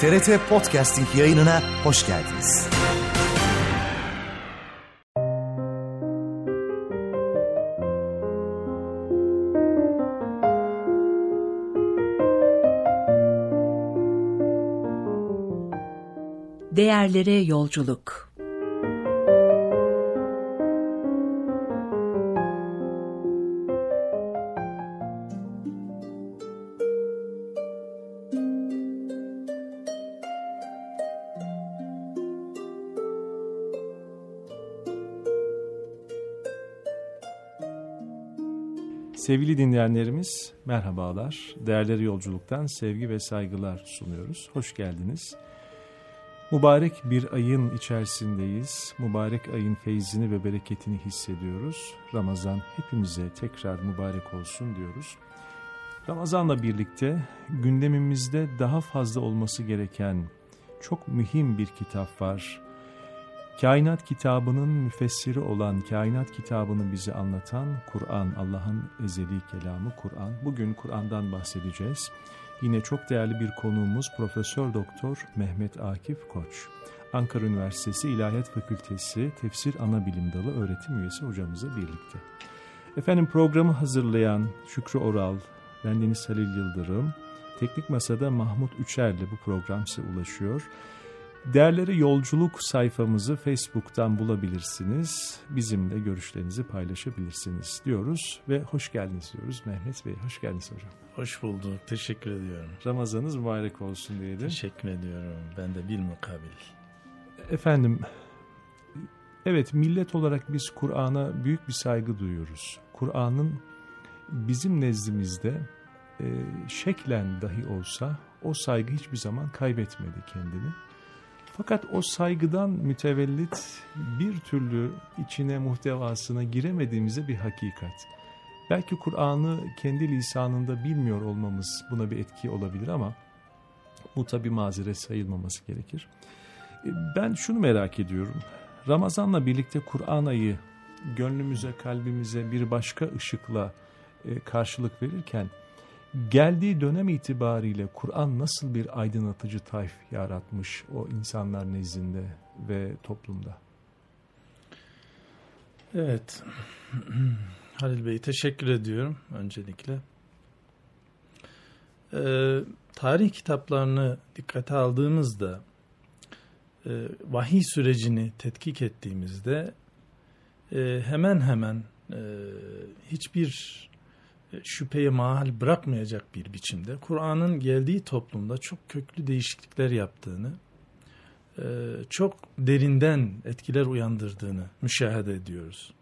TRT Podcasting yayınına hoş geldiniz. Değerlere yolculuk. Sevgili dinleyenlerimiz, merhabalar. Değerleri Yolculuk'tan sevgi ve saygılar sunuyoruz. Hoş geldiniz. Mübarek bir ayın içerisindeyiz. Mübarek ayın feyzini ve bereketini hissediyoruz. Ramazan hepimize tekrar mübarek olsun diyoruz. Ramazan'la birlikte gündemimizde daha fazla olması gereken çok mühim bir kitap var. Kainat kitabının müfessiri olan, kainat kitabını bize anlatan Kur'an, Allah'ın ezeli kelamı Kur'an. Bugün Kur'an'dan bahsedeceğiz. Yine çok değerli bir konuğumuz Profesör Doktor Mehmet Akif Koç. Ankara Üniversitesi İlahiyat Fakültesi Tefsir Anabilim Dalı öğretim üyesi hocamızla birlikte. Efendim programı hazırlayan Şükrü Oral, bendeniz Halil Yıldırım, Teknik Masa'da Mahmut Üçer'le bu program size ulaşıyor. Değerleri Yolculuk sayfamızı Facebook'tan bulabilirsiniz. Bizimle görüşlerinizi paylaşabilirsiniz diyoruz ve hoş geldiniz diyoruz. Mehmet Bey, hoş geldiniz hocam. Hoş bulduk, teşekkür ediyorum. Ramazanınız mübarek olsun diyelim. Teşekkür ediyorum, ben de bilmukabil. Efendim, evet, millet olarak biz Kur'an'a büyük bir saygı duyuyoruz. Kur'an'ın bizim nezdimizde şeklen dahi olsa o saygı hiçbir zaman kaybetmedi kendini. Fakat o saygıdan mütevellit bir türlü içine, muhtevasına giremediğimize bir hakikat. Belki Kur'an'ı kendi lisanında bilmiyor olmamız buna bir etki olabilir ama bu tabii mazeret sayılmaması gerekir. Ben şunu merak ediyorum. Ramazan'la birlikte Kur'an ayı gönlümüze, kalbimize bir başka ışıkla karşılık verirken geldiği dönem itibariyle Kur'an nasıl bir aydınlatıcı tayf yaratmış o insanlar nezdinde ve toplumda? Evet, Halil Bey teşekkür ediyorum öncelikle. Tarih kitaplarını dikkate aldığımızda, vahiy sürecini tetkik ettiğimizde hemen hemen hiçbir şüpheye mahal bırakmayacak bir biçimde Kur'an'ın geldiği toplumda çok köklü değişiklikler yaptığını, çok derinden etkiler uyandırdığını müşahede ediyoruz.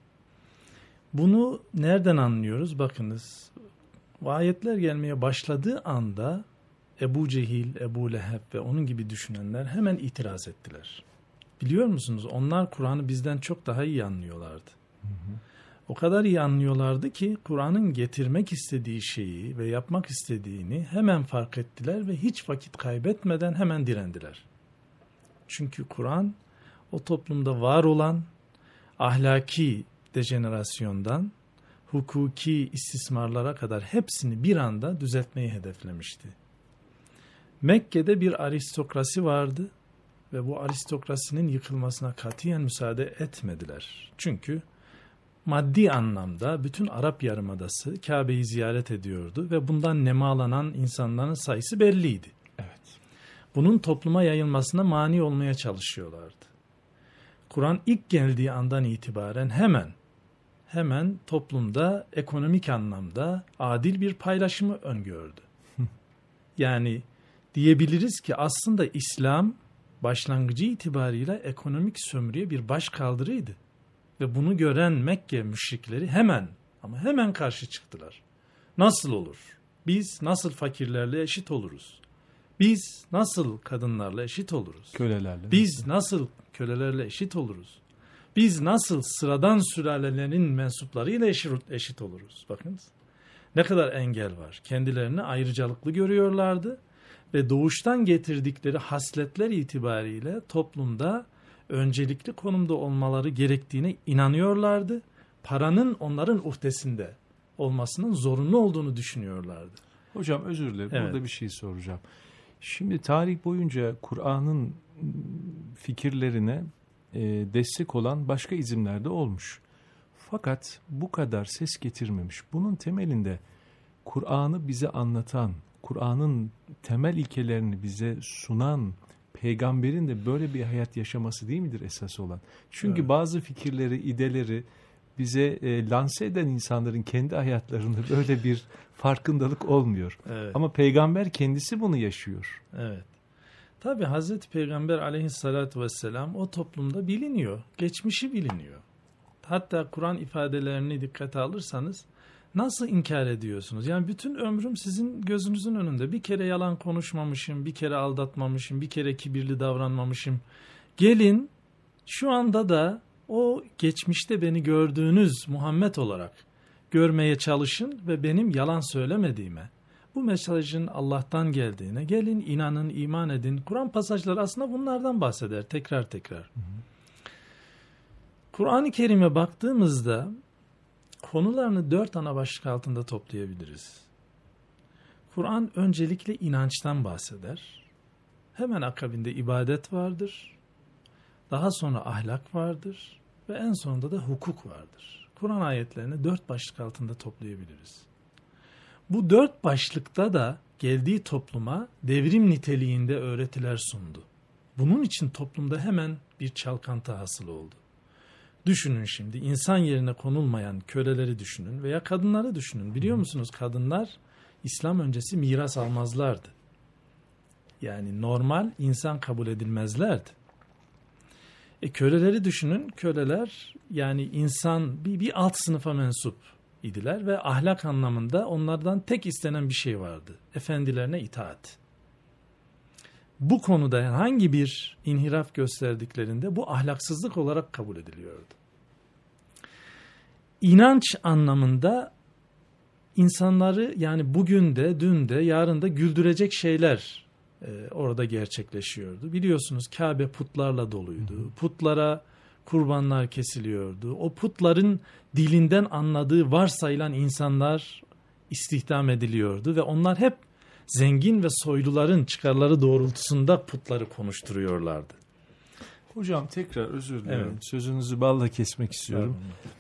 Bunu nereden anlıyoruz? Bakınız, ayetler gelmeye başladığı anda Ebu Cehil, Ebu Leheb ve onun gibi düşünenler hemen itiraz ettiler. Biliyor musunuz? Onlar Kur'an'ı bizden çok daha iyi anlıyorlardı. O kadar iyi anlıyorlardı ki Kur'an'ın getirmek istediği şeyi ve yapmak istediğini hemen fark ettiler ve hiç vakit kaybetmeden hemen direndiler. Çünkü Kur'an o toplumda var olan ahlaki dejenerasyondan hukuki istismarlara kadar hepsini bir anda düzeltmeyi hedeflemişti. Mekke'de bir aristokrasi vardı ve bu aristokrasinin yıkılmasına katiyen müsaade etmediler. Çünkü maddi anlamda bütün Arap Yarımadası Kabe'yi ziyaret ediyordu ve bundan nemalanan insanların sayısı belliydi. Evet. Bunun topluma yayılmasına mani olmaya çalışıyorlardı. Kur'an ilk geldiği andan itibaren hemen toplumda ekonomik anlamda adil bir paylaşımı öngördü. Yani diyebiliriz ki aslında İslam başlangıcı itibariyle ekonomik sömürüye bir başkaldırıydı. Ve bunu gören Mekke müşrikleri hemen karşı çıktılar. Nasıl olur? Biz nasıl fakirlerle eşit oluruz? Biz nasıl kadınlarla eşit oluruz? Kölelerle. Biz nasıl kölelerle eşit oluruz? Biz nasıl sıradan sülalelerin mensuplarıyla eşit oluruz? Bakınız ne kadar engel var. Kendilerini ayrıcalıklı görüyorlardı ve doğuştan getirdikleri hasletler itibariyle toplumda öncelikli konumda olmaları gerektiğine inanıyorlardı. Paranın onların uhdesinde olmasının zorunlu olduğunu düşünüyorlardı. Hocam özür dilerim. Evet. Burada bir şey soracağım. Şimdi tarih boyunca Kur'an'ın fikirlerine destek olan başka izimler de olmuş. Fakat bu kadar ses getirmemiş. Bunun temelinde Kur'an'ı bize anlatan, Kur'an'ın temel ilkelerini bize sunan peygamberin de böyle bir hayat yaşaması değil midir esas olan? Çünkü bazı fikirleri, ideleri bize lanse eden insanların kendi hayatlarında böyle bir farkındalık olmuyor. Evet. Ama peygamber kendisi bunu yaşıyor. Evet. Tabii Hazreti Peygamber aleyhissalatü vesselam o toplumda biliniyor. Geçmişi biliniyor. Hatta Kur'an ifadelerini dikkate alırsanız nasıl inkar ediyorsunuz? Yani bütün ömrüm sizin gözünüzün önünde. Bir kere yalan konuşmamışım, bir kere aldatmamışım, bir kere kibirli davranmamışım. Gelin şu anda da o geçmişte beni gördüğünüz Muhammed olarak görmeye çalışın ve benim yalan söylemediğime, bu mesajın Allah'tan geldiğine gelin, inanın, iman edin. Kur'an pasajları aslında bunlardan bahseder tekrar tekrar. Kur'an-ı Kerim'e baktığımızda konularını 4 ana başlık altında toplayabiliriz. Kur'an öncelikle inançtan bahseder. Hemen akabinde ibadet vardır. Daha sonra ahlak vardır. Ve en sonunda da hukuk vardır. Kur'an ayetlerini 4 başlık altında toplayabiliriz. Bu 4 başlıkta da geldiği topluma devrim niteliğinde öğretiler sundu. Bunun için toplumda hemen bir çalkantı hasıl oldu. Düşünün şimdi, insan yerine konulmayan köleleri düşünün veya kadınları düşünün. Biliyor musunuz, kadınlar İslam öncesi miras almazlardı. Yani normal insan kabul edilmezlerdi. Köleleri düşünün, köleler yani insan bir alt sınıfa mensup idiler ve ahlak anlamında onlardan tek istenen bir şey vardı: efendilerine itaat. Bu konuda herhangi bir inhiraf gösterdiklerinde bu ahlaksızlık olarak kabul ediliyordu. İnanç anlamında insanları yani bugün de, dün de, yarın da güldürecek şeyler orada gerçekleşiyordu. Biliyorsunuz Kabe putlarla doluydu. Putlara kurbanlar kesiliyordu. O putların dilinden anladığı varsayılan insanlar istihdam ediliyordu ve onlar hep zengin ve soyluların çıkarları doğrultusunda putları konuşturuyorlardı. Hocam tekrar özür dilerim. Evet. Sözünüzü balla kesmek istiyorum.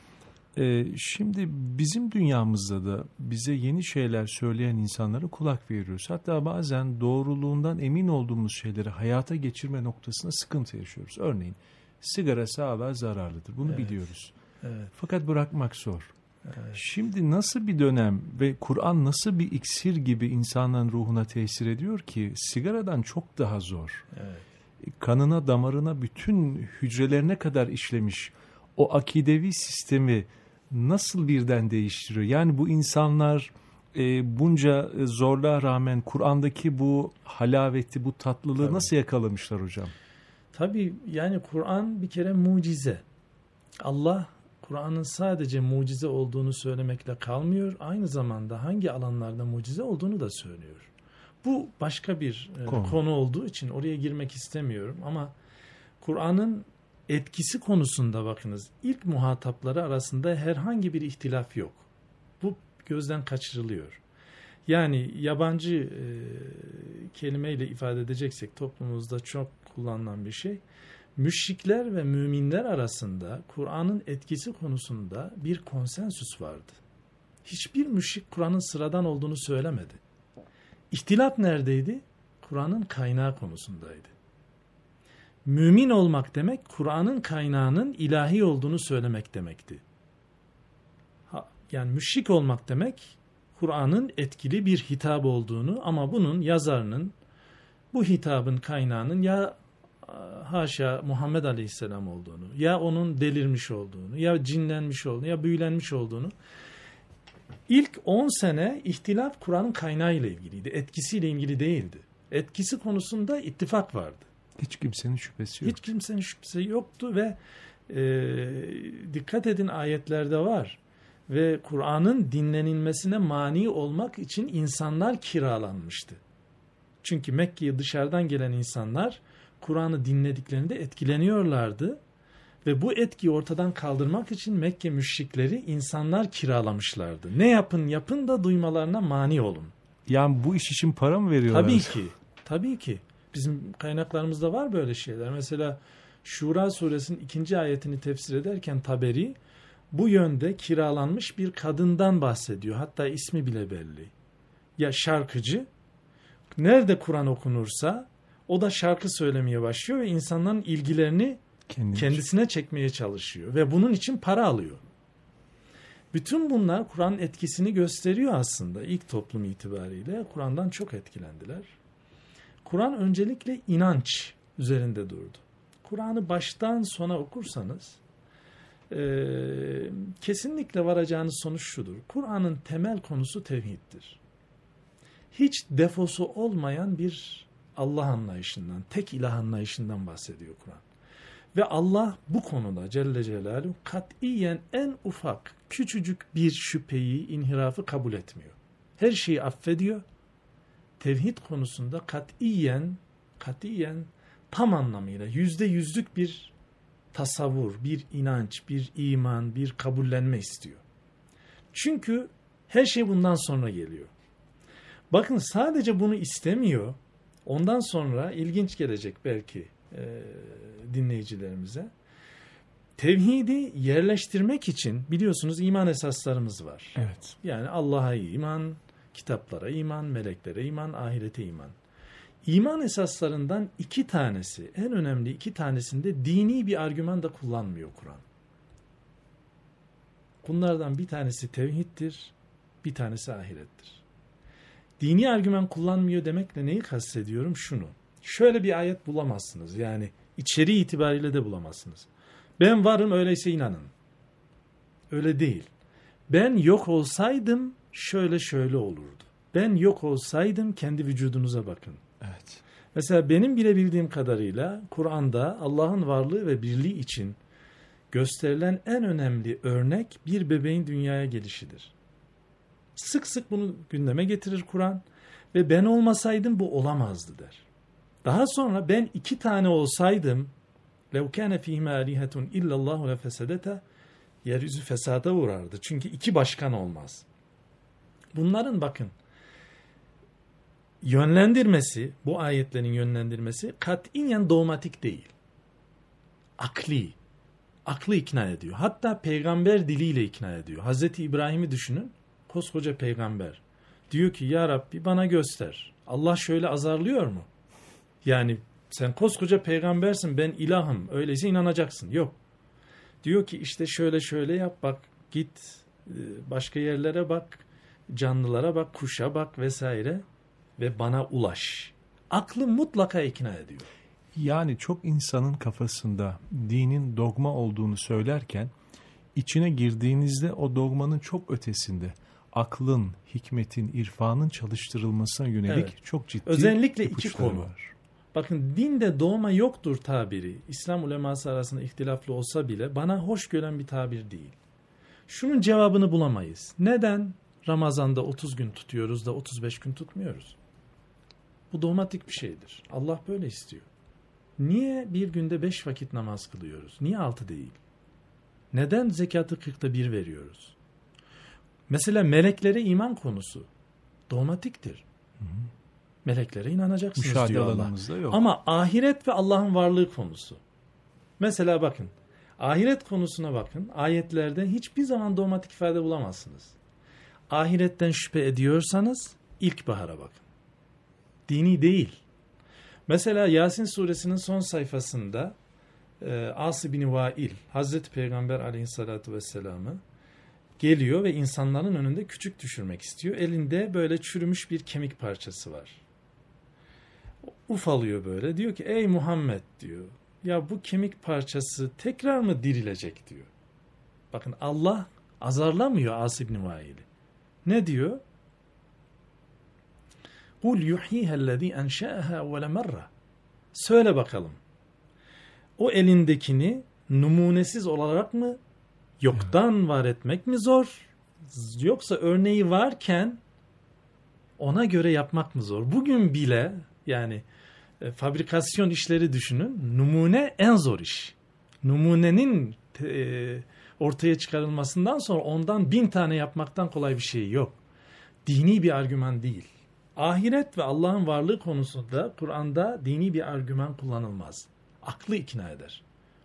Şimdi bizim dünyamızda da bize yeni şeyler söyleyen insanlara kulak veriyoruz. Hatta bazen doğruluğundan emin olduğumuz şeyleri hayata geçirme noktasında sıkıntı yaşıyoruz. Örneğin sigara sağlığa zararlıdır. Bunu biliyoruz. Evet. Fakat bırakmak zor. Evet. Şimdi nasıl bir dönem ve Kur'an nasıl bir iksir gibi insanların ruhuna tesir ediyor ki sigaradan çok daha zor. Evet. Kanına, damarına, bütün hücrelerine kadar işlemiş o akidevi sistemi nasıl birden değiştiriyor? Yani bu insanlar bunca zorluğa rağmen Kur'an'daki bu halaveti, bu tatlılığı nasıl yakalamışlar hocam? Tabii yani Kur'an bir kere mucize. Allah Kur'an'ın sadece mucize olduğunu söylemekle kalmıyor. Aynı zamanda hangi alanlarda mucize olduğunu da söylüyor. Bu başka bir konu olduğu için oraya girmek istemiyorum. Ama Kur'an'ın etkisi konusunda bakınız, ilk muhatapları arasında herhangi bir ihtilaf yok. Bu gözden kaçırılıyor. Yani yabancı kelimeyle ifade edeceksek toplumumuzda çok kullanılan bir şey. Müşrikler ve müminler arasında Kur'an'ın etkisi konusunda bir konsensüs vardı. Hiçbir müşrik Kur'an'ın sıradan olduğunu söylemedi. İhtilaf neredeydi? Kur'an'ın kaynağı konusundaydı. Mümin olmak demek Kur'an'ın kaynağının ilahi olduğunu söylemek demekti. Yani müşrik olmak demek Kur'an'ın etkili bir hitap olduğunu ama bunun yazarının bu hitabın kaynağının ya haşa Muhammed Aleyhisselam olduğunu, ya onun delirmiş olduğunu, ya cinlenmiş olduğunu, ya büyülenmiş olduğunu. İlk 10 sene ihtilaf Kur'an'ın kaynağıyla ilgiliydi. Etkisiyle ilgili değildi. Etkisi konusunda ittifak vardı. Hiç kimsenin şüphesi yok. Hiç kimsenin şüphesi yoktu ve dikkat edin ayetlerde var. Ve Kur'an'ın dinlenilmesine mani olmak için insanlar kiralanmıştı. Çünkü Mekke'ye dışarıdan gelen insanlar Kur'an'ı dinlediklerinde etkileniyorlardı. Ve bu etkiyi ortadan kaldırmak için Mekke müşrikleri insanlar kiralamışlardı. Ne yapın yapın da duymalarına mani olun. Yani bu iş için para mı veriyorlar? Tabii ki. Tabii ki. Bizim kaynaklarımızda var böyle şeyler. Mesela Şura suresinin 2. ayetini tefsir ederken Taberi bu yönde kiralanmış bir kadından bahsediyor. Hatta ismi bile belli. Ya şarkıcı, nerede Kur'an okunursa o da şarkı söylemeye başlıyor ve insanların ilgilerini kendisine çekmeye çalışıyor. Ve bunun için para alıyor. Bütün bunlar Kur'an'ın etkisini gösteriyor aslında. İlk toplum itibariyle Kur'an'dan çok etkilendiler. Kur'an öncelikle inanç üzerinde durdu. Kur'an'ı baştan sona okursanız kesinlikle varacağınız sonuç şudur. Kur'an'ın temel konusu tevhiddir. Hiç defosu olmayan bir Allah anlayışından, tek ilah anlayışından bahsediyor Kur'an. Ve Allah bu konuda Celle Celaluhu katiyen en ufak, küçücük bir şüpheyi, inhirafı kabul etmiyor. Her şeyi affediyor. Tevhid konusunda katiyen tam anlamıyla %100'lük bir tasavvur, bir inanç, bir iman, bir kabullenme istiyor. Çünkü her şey bundan sonra geliyor. Bakın sadece bunu istemiyor. Ondan sonra ilginç gelecek belki dinleyicilerimize. Tevhidi yerleştirmek için biliyorsunuz iman esaslarımız var. Evet. Yani Allah'a iman, kitaplara iman, meleklere iman, ahirete iman. İman esaslarından 2 tanesi, en önemli 2 tanesinde dini bir argüman da kullanmıyor Kur'an. Bunlardan bir tanesi tevhiddir, bir tanesi ahirettir. Dini argüman kullanmıyor demekle neyi kastediyorum? Şunu. Şöyle bir ayet bulamazsınız. Yani içeriği itibariyle de bulamazsınız. Ben varım öyleyse inanın. Öyle değil. Ben yok olsaydım şöyle olurdu. Ben yok olsaydım kendi vücudunuza bakın. Evet. Mesela benim bilebildiğim kadarıyla Kur'an'da Allah'ın varlığı ve birliği için gösterilen en önemli örnek bir bebeğin dünyaya gelişidir. Sık sık bunu gündeme getirir Kur'an ve ben olmasaydım bu olamazdı der. Daha sonra ben 2 tane olsaydım لَوْ كَانَ فِيهِمَا آلِهَةٌ اِلَّا اللّٰهُ لَفَسَدَتَ yeryüzü fesada uğrardı. Çünkü 2 başkan olmaz. Bunların bakın yönlendirmesi, bu ayetlerin yönlendirmesi katiyen dogmatik değil. Akli. Aklı ikna ediyor. Hatta peygamber diliyle ikna ediyor. Hazreti İbrahim'i düşünün. Koskoca peygamber. Diyor ki ya Rabbi bana göster. Allah şöyle azarlıyor mu? Yani sen koskoca peygambersin, ben ilahım. Öyleyse inanacaksın. Yok. Diyor ki işte şöyle yap, bak git başka yerlere bak, canlılara bak, kuşa bak vesaire ve bana ulaş. Aklı mutlaka ikna ediyor. Yani çok insanın kafasında dinin dogma olduğunu söylerken içine girdiğinizde o dogmanın çok ötesinde aklın, hikmetin, irfanın çalıştırılmasına yönelik çok ciddi özellikle 2 ipuçları konu var. Bakın dinde doğma yoktur tabiri İslam uleması arasında ihtilaflı olsa bile bana hoş gören bir tabir değil. Şunun cevabını bulamayız. Neden Ramazan'da 30 gün tutuyoruz da 35 gün tutmuyoruz? Bu dogmatik bir şeydir. Allah böyle istiyor. Niye bir günde 5 vakit namaz kılıyoruz? Niye 6 değil? Neden zekatı 40'ta 1 veriyoruz? Mesela meleklere iman konusu dogmatiktir. Meleklere inanacaksınız müşahede diyor Allah. yok. Ama ahiret ve Allah'ın varlığı konusu. Mesela bakın, ahiret konusuna bakın. Ayetlerde hiçbir zaman dogmatik ifade bulamazsınız. Ahiretten şüphe ediyorsanız ilkbahara bakın. Dini değil. Mesela Yasin suresinin son sayfasında As bin Vail, Hazreti Peygamber aleyhissalatu vesselam'ı geliyor ve insanların önünde küçük düşürmek istiyor. Elinde böyle çürümüş bir kemik parçası var. Ufalıyor böyle. Diyor ki ey Muhammed diyor. Ya bu kemik parçası tekrar mı dirilecek diyor. Bakın Allah azarlamıyor As bin Vail'i. Ne diyor? قُلْ يُحْيِيهَا الَّذ۪ي اَنْشَأَهَا اَوَّلَ مَرَّةً Söyle bakalım. O elindekini numunesiz olarak mı yoktan var etmek mi zor? Yoksa örneği varken ona göre yapmak mı zor? Bugün bile yani fabrikasyon işleri düşünün. Numune en zor iş. Numunenin ortaya çıkarılmasından sonra ondan 1000 tane yapmaktan kolay bir şey yok. Dini bir argüman değil. Ahiret ve Allah'ın varlığı konusunda Kur'an'da dini bir argüman kullanılmaz. Aklı ikna eder.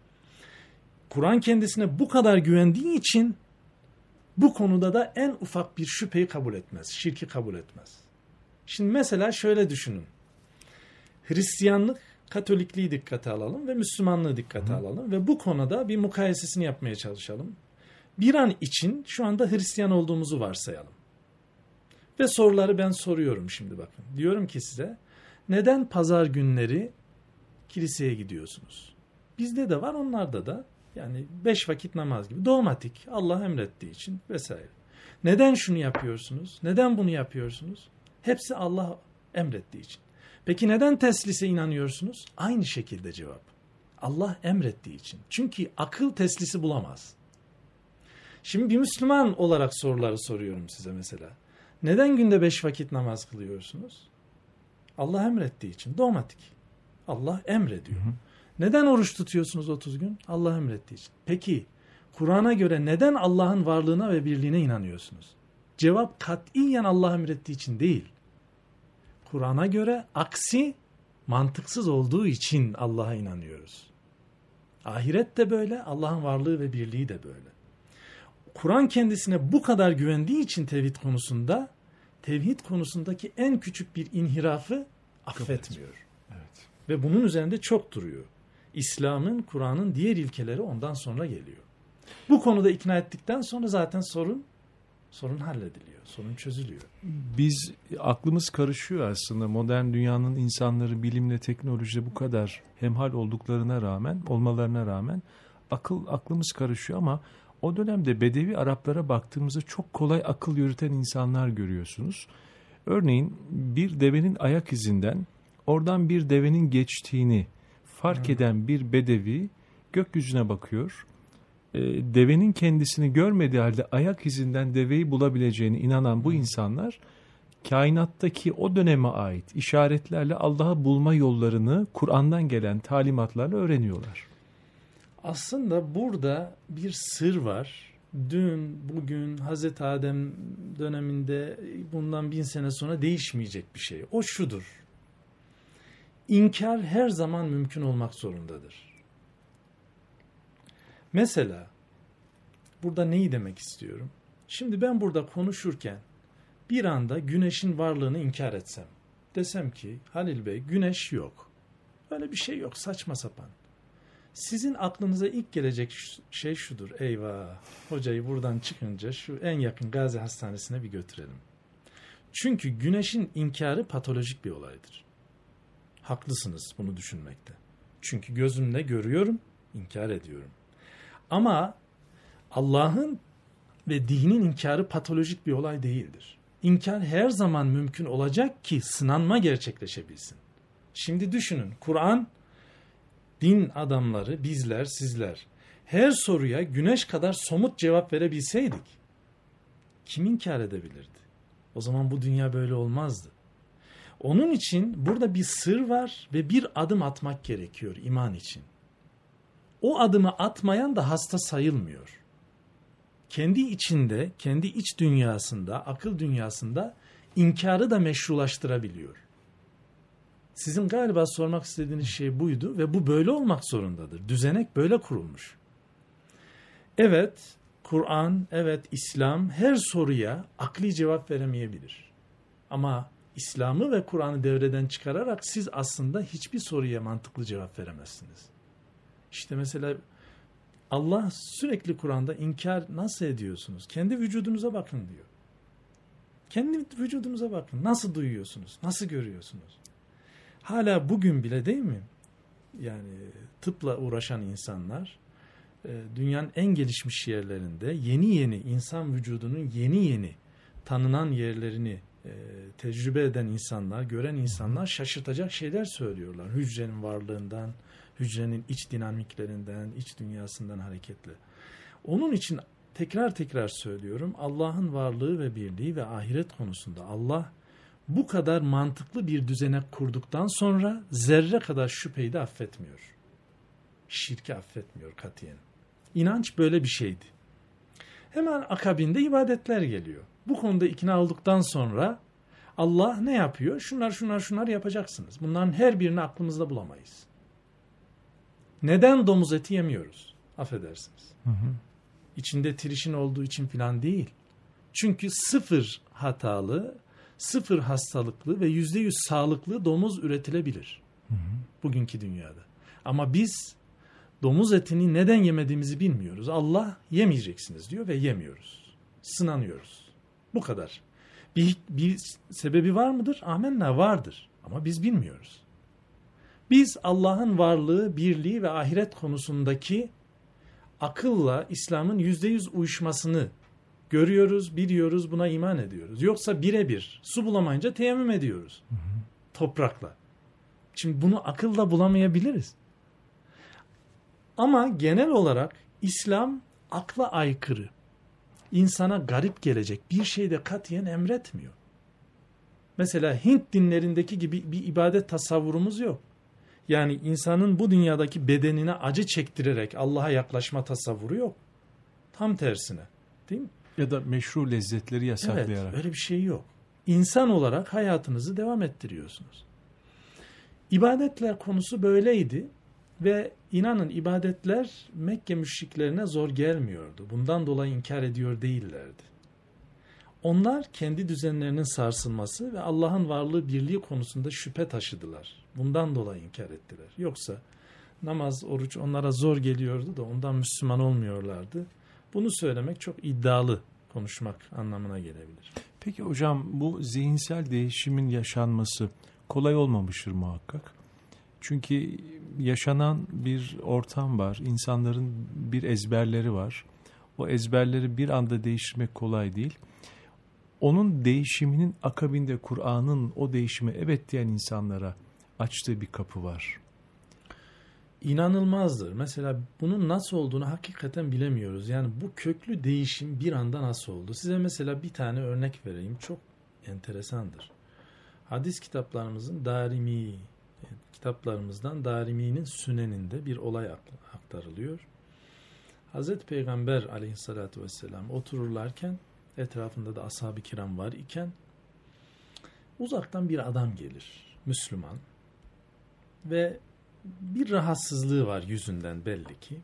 Kur'an kendisine bu kadar güvendiği için bu konuda da en ufak bir şüpheyi kabul etmez, şirki kabul etmez. Şimdi mesela şöyle düşünün. Hristiyanlık, Katolikliği dikkate alalım ve Müslümanlığı dikkate alalım ve bu konuda bir mukayesesini yapmaya çalışalım. Bir an için şu anda Hristiyan olduğumuzu varsayalım. Ve soruları ben soruyorum şimdi bakın. Diyorum ki size, neden pazar günleri kiliseye gidiyorsunuz? Bizde de var, onlarda da. Yani 5 vakit namaz gibi. Dogmatik, Allah emrettiği için vesaire. Neden şunu yapıyorsunuz? Neden bunu yapıyorsunuz? Hepsi Allah emrettiği için. Peki neden teslise inanıyorsunuz? Aynı şekilde cevap. Allah emrettiği için. Çünkü akıl teslisi bulamaz. Şimdi bir Müslüman olarak soruları soruyorum size mesela. Neden günde 5 vakit namaz kılıyorsunuz? Allah emrettiği için. Dogmatik. Allah emrediyor. Neden oruç tutuyorsunuz 30 gün? Allah emrettiği için. Peki Kur'an'a göre neden Allah'ın varlığına ve birliğine inanıyorsunuz? Cevap katiyen Allah emrettiği için değil. Kur'an'a göre aksi mantıksız olduğu için Allah'a inanıyoruz. Ahiret de böyle, Allah'ın varlığı ve birliği de böyle. Kur'an kendisine bu kadar güvendiği için tevhid konusundaki en küçük bir inhirafı affetmiyor. Evet. Ve bunun üzerinde çok duruyor. İslam'ın, Kur'an'ın diğer ilkeleri ondan sonra geliyor. Bu konuda ikna ettikten sonra zaten sorun hallediliyor, sorun çözülüyor. Biz aklımız karışıyor aslında. Modern dünyanın insanları bilimle, teknolojide bu kadar hemhal olmalarına rağmen aklımız karışıyor ama o dönemde Bedevi Araplara baktığımızda çok kolay akıl yürüten insanlar görüyorsunuz. Örneğin bir devenin ayak izinden oradan bir devenin geçtiğini fark eden bir Bedevi gökyüzüne bakıyor. Devenin kendisini görmediği halde ayak izinden deveyi bulabileceğine inanan bu insanlar kainattaki o döneme ait işaretlerle Allah'ı bulma yollarını Kur'an'dan gelen talimatlarla öğreniyorlar. Aslında burada bir sır var. Dün, bugün, Hazreti Adem döneminde bundan 1000 sene sonra değişmeyecek bir şey. O şudur. İnkar her zaman mümkün olmak zorundadır. Mesela burada neyi demek istiyorum? Şimdi ben burada konuşurken bir anda güneşin varlığını inkar etsem. Desem ki Halil Bey güneş yok. Böyle bir şey yok, saçma sapan. Sizin aklınıza ilk gelecek şey şudur. Eyvah, hocayı buradan çıkınca şu en yakın Gazi Hastanesi'ne bir götürelim. Çünkü güneşin inkarı patolojik bir olaydır. Haklısınız bunu düşünmekte. Çünkü gözümle görüyorum, inkar ediyorum. Ama Allah'ın ve dinin inkarı patolojik bir olay değildir. İnkar her zaman mümkün olacak ki sınanma gerçekleşebilsin. Şimdi düşünün, Kur'an, din adamları, bizler, sizler her soruya güneş kadar somut cevap verebilseydik kim inkar edebilirdi? O zaman bu dünya böyle olmazdı. Onun için burada bir sır var ve bir adım atmak gerekiyor iman için. O adımı atmayan da hasta sayılmıyor. Kendi içinde, kendi iç dünyasında, akıl dünyasında inkarı da meşrulaştırabiliyor. Sizin galiba sormak istediğiniz şey buydu ve bu böyle olmak zorundadır. Düzenek böyle kurulmuş. Evet, Kur'an, evet İslam her soruya akli cevap veremeyebilir. Ama İslam'ı ve Kur'an'ı devreden çıkararak siz aslında hiçbir soruya mantıklı cevap veremezsiniz. İşte mesela Allah sürekli Kur'an'da inkar nasıl ediyorsunuz? Kendi vücudunuza bakın diyor. Kendi vücudunuza bakın. Nasıl duyuyorsunuz? Nasıl görüyorsunuz? Hala bugün bile değil mi? Yani tıpla uğraşan insanlar dünyanın en gelişmiş yerlerinde yeni insan vücudunun yeni tanınan yerlerini tecrübe eden insanlar, gören insanlar şaşırtacak şeyler söylüyorlar. Hücrenin varlığından, hücrenin iç dinamiklerinden, iç dünyasından hareketle. Onun için tekrar söylüyorum, Allah'ın varlığı ve birliği ve ahiret konusunda Allah bu kadar mantıklı bir düzenek kurduktan sonra zerre kadar şüpheyi de affetmiyor. Şirki affetmiyor katiyen. İnanç böyle bir şeydi. Hemen akabinde ibadetler geliyor. Bu konuda ikna olduktan sonra Allah ne yapıyor? Şunlar yapacaksınız. Bunların her birini aklımızda bulamayız. Neden domuz eti yemiyoruz? Affedersiniz. İçinde trişin olduğu için falan değil. Çünkü 0 hatalı, 0 hastalıklı ve %100 sağlıklı domuz üretilebilir. Bugünkü dünyada. Ama biz domuz etini neden yemediğimizi bilmiyoruz. Allah yemeyeceksiniz diyor ve yemiyoruz. Sınanıyoruz. Bu kadar. Bir sebebi var mıdır? Amenna, vardır. Ama biz bilmiyoruz. Biz Allah'ın varlığı, birliği ve ahiret konusundaki akılla İslam'ın %100 uyuşmasını görüyoruz, biliyoruz, buna iman ediyoruz. Yoksa birebir su bulamayınca teyemmüm ediyoruz. Toprakla. Şimdi bunu akılla bulamayabiliriz. Ama genel olarak İslam akla aykırı, insana garip gelecek bir şey de katiyen emretmiyor. Mesela Hint dinlerindeki gibi bir ibadet tasavvurumuz yok. Yani insanın bu dünyadaki bedenine acı çektirerek Allah'a yaklaşma tasavvuru yok. Tam tersine. Değil mi? Ya da meşru lezzetleri yasaklayarak. Evet, öyle bir şey yok. İnsan olarak hayatınızı devam ettiriyorsunuz. İbadetler konusu böyleydi ve inanın ibadetler Mekke müşriklerine zor gelmiyordu. Bundan dolayı inkar ediyor değillerdi. Onlar kendi düzenlerinin sarsılması ve Allah'ın varlığı birliği konusunda şüphe taşıdılar. Bundan dolayı inkar ettiler. Yoksa namaz, oruç onlara zor geliyordu da ondan Müslüman olmuyorlardı. Bunu söylemek çok iddialı konuşmak anlamına gelebilir. Peki hocam, bu zihinsel değişimin yaşanması kolay olmamıştır muhakkak. Çünkü yaşanan bir ortam var. İnsanların bir ezberleri var. O ezberleri bir anda değiştirmek kolay değil. Onun değişiminin akabinde Kur'an'ın o değişime evet diyen insanlara açtığı bir kapı var. İnanılmazdır. Mesela bunun nasıl olduğunu hakikaten bilemiyoruz. Yani bu köklü değişim bir anda nasıl oldu? Size mesela bir tane örnek vereyim. Çok enteresandır. Hadis kitaplarımızın kitaplarımızdan Darimi'nin Süneninde bir olay aktarılıyor. Hazreti Peygamber aleyhissalatü vesselam otururlarken etrafında da ashab-ı kiram var iken uzaktan bir adam gelir. Müslüman. Ve bir rahatsızlığı var yüzünden belli ki.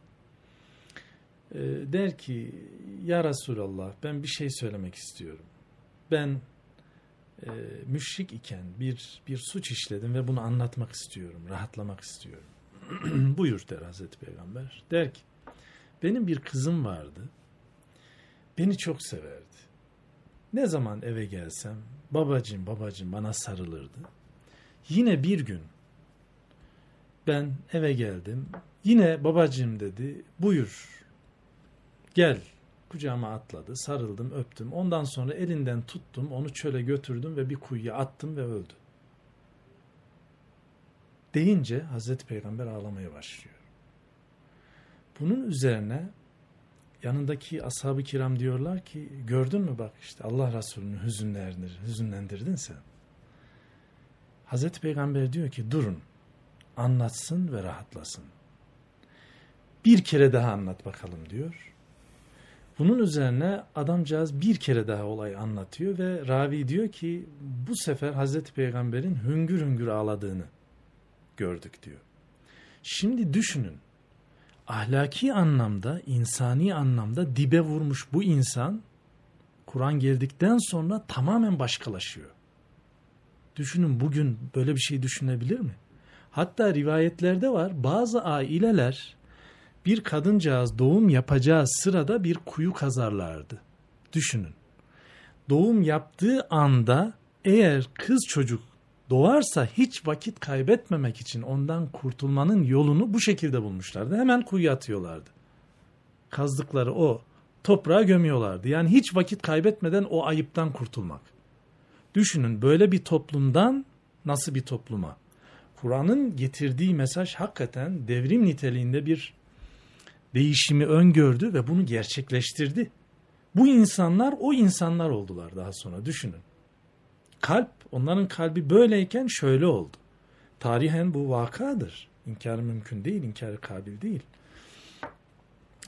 Der ki ya Resulallah, ben bir şey söylemek istiyorum. Ben müşrik iken bir suç işledim ve bunu anlatmak istiyorum. Rahatlamak istiyorum. Buyur der Hazreti Peygamber. Der ki benim bir kızım vardı. Beni çok severdi. Ne zaman eve gelsem babacığım bana sarılırdı. Yine bir gün ben eve geldim. Yine babacığım dedi. Buyur gel. Kucağıma atladı. Sarıldım, öptüm. Ondan sonra elinden tuttum. Onu çöle götürdüm ve bir kuyuya attım ve öldü. Deyince Hazreti Peygamber ağlamaya başlıyor. Bunun üzerine yanındaki ashab-ı kiram diyorlar ki gördün mü bak işte Allah Resulü'nü hüzünlendirdin sen. Hazreti Peygamber diyor ki durun, anlatsın ve rahatlasın. Bir kere daha anlat bakalım diyor. Bunun üzerine adamcağız bir kere daha olayı anlatıyor ve ravi diyor ki bu sefer Hazreti Peygamber'in hüngür hüngür ağladığını gördük diyor. Şimdi düşünün, ahlaki anlamda, insani anlamda dibe vurmuş bu insan Kur'an geldikten sonra tamamen başkalaşıyor. Düşünün, bugün böyle bir şey düşünebilir mi? Hatta rivayetlerde var, bazı aileler bir kadıncağız doğum yapacağı sırada bir kuyu kazarlardı. Düşünün. Doğum yaptığı anda eğer kız çocuk doğarsa hiç vakit kaybetmemek için ondan kurtulmanın yolunu bu şekilde bulmuşlardı. Hemen kuyuya atıyorlardı. Kazdıkları o toprağa gömüyorlardı. Yani hiç vakit kaybetmeden o ayıptan kurtulmak. Düşünün, böyle bir toplumdan nasıl bir topluma? Kur'an'ın getirdiği mesaj hakikaten devrim niteliğinde bir değişimi öngördü ve bunu gerçekleştirdi. Bu insanlar o insanlar oldular daha sonra, düşünün. Onların kalbi böyleyken şöyle oldu. Tarihen bu vakadır. İnkarı mümkün değil, inkarı kabil değil.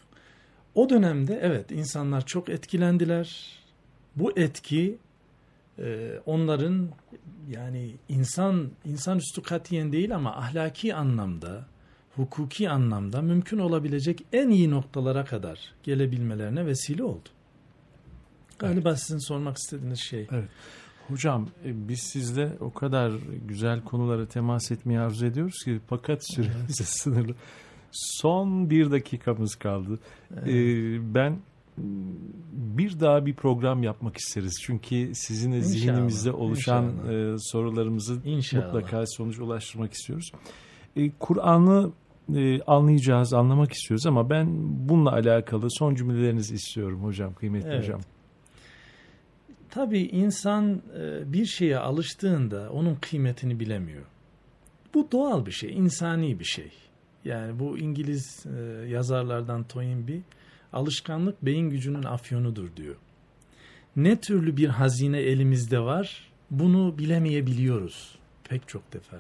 O dönemde evet insanlar çok etkilendiler. Bu etki onların yani insanüstü katiyen değil ama ahlaki anlamda, hukuki anlamda mümkün olabilecek en iyi noktalara kadar gelebilmelerine vesile oldu. Galiba sizin sormak istediğiniz şey. Evet. Hocam biz sizle o kadar güzel konulara temas etmeyi arzu ediyoruz ki fakat süremiz sınırlı. Son 1 dakikamız kaldı. Evet. Ben bir daha bir program yapmak isteriz. Çünkü sizinle zihnimizde oluşan sorularımızı mutlaka sonuca ulaştırmak istiyoruz. Kur'an'ı anlayacağız, anlamak istiyoruz ama ben bununla alakalı son cümlelerinizi istiyorum hocam, kıymetli hocam. Tabii insan bir şeye alıştığında onun kıymetini bilemiyor. Bu doğal bir şey, insani bir şey. Yani bu İngiliz yazarlardan Toynbee, alışkanlık beyin gücünün afyonudur diyor. Ne türlü bir hazine elimizde var, bunu bilemeyebiliyoruz pek çok defa.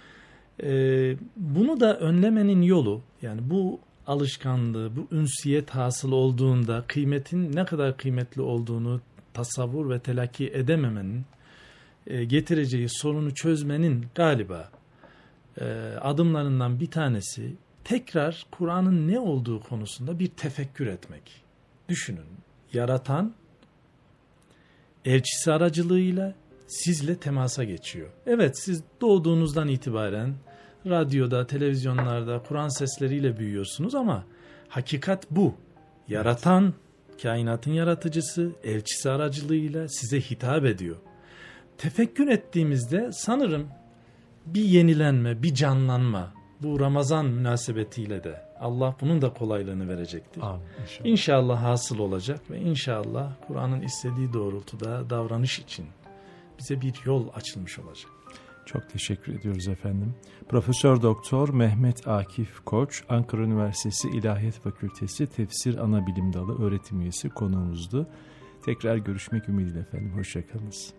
Bunu da önlemenin yolu, yani bu alışkanlığı, bu ünsiyet hasıl olduğunda kıymetin ne kadar kıymetli olduğunu tasavvur ve telakki edememenin getireceği sorunu çözmenin galiba adımlarından bir tanesi tekrar Kur'an'ın ne olduğu konusunda bir tefekkür etmek. Düşünün, yaratan elçisi aracılığıyla sizle temasa geçiyor. Evet, siz doğduğunuzdan itibaren radyoda, televizyonlarda Kur'an sesleriyle büyüyorsunuz ama hakikat bu. Yaratan, kainatın yaratıcısı elçisi aracılığıyla size hitap ediyor. Tefekkür ettiğimizde sanırım bir yenilenme, bir canlanma, bu Ramazan münasebetiyle de Allah bunun da kolaylığını verecektir. Amin, İnşallah hasıl olacak ve inşallah Kur'an'ın istediği doğrultuda davranış için bize bir yol açılmış olacak. Çok teşekkür ediyoruz efendim. Profesör Doktor Mehmet Akif Koç, Ankara Üniversitesi İlahiyat Fakültesi Tefsir Anabilim Dalı öğretim üyesi konuğumuzdu. Tekrar görüşmek ümidiyle efendim. Hoşçakalınız.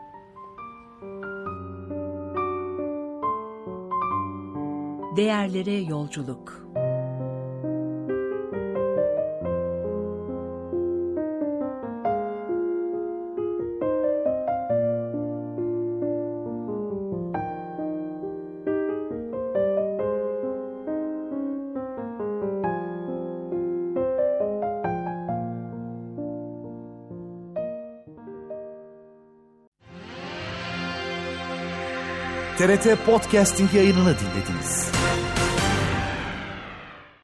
Değerlere yolculuk. TRT Podcasting yayınını dinlediniz.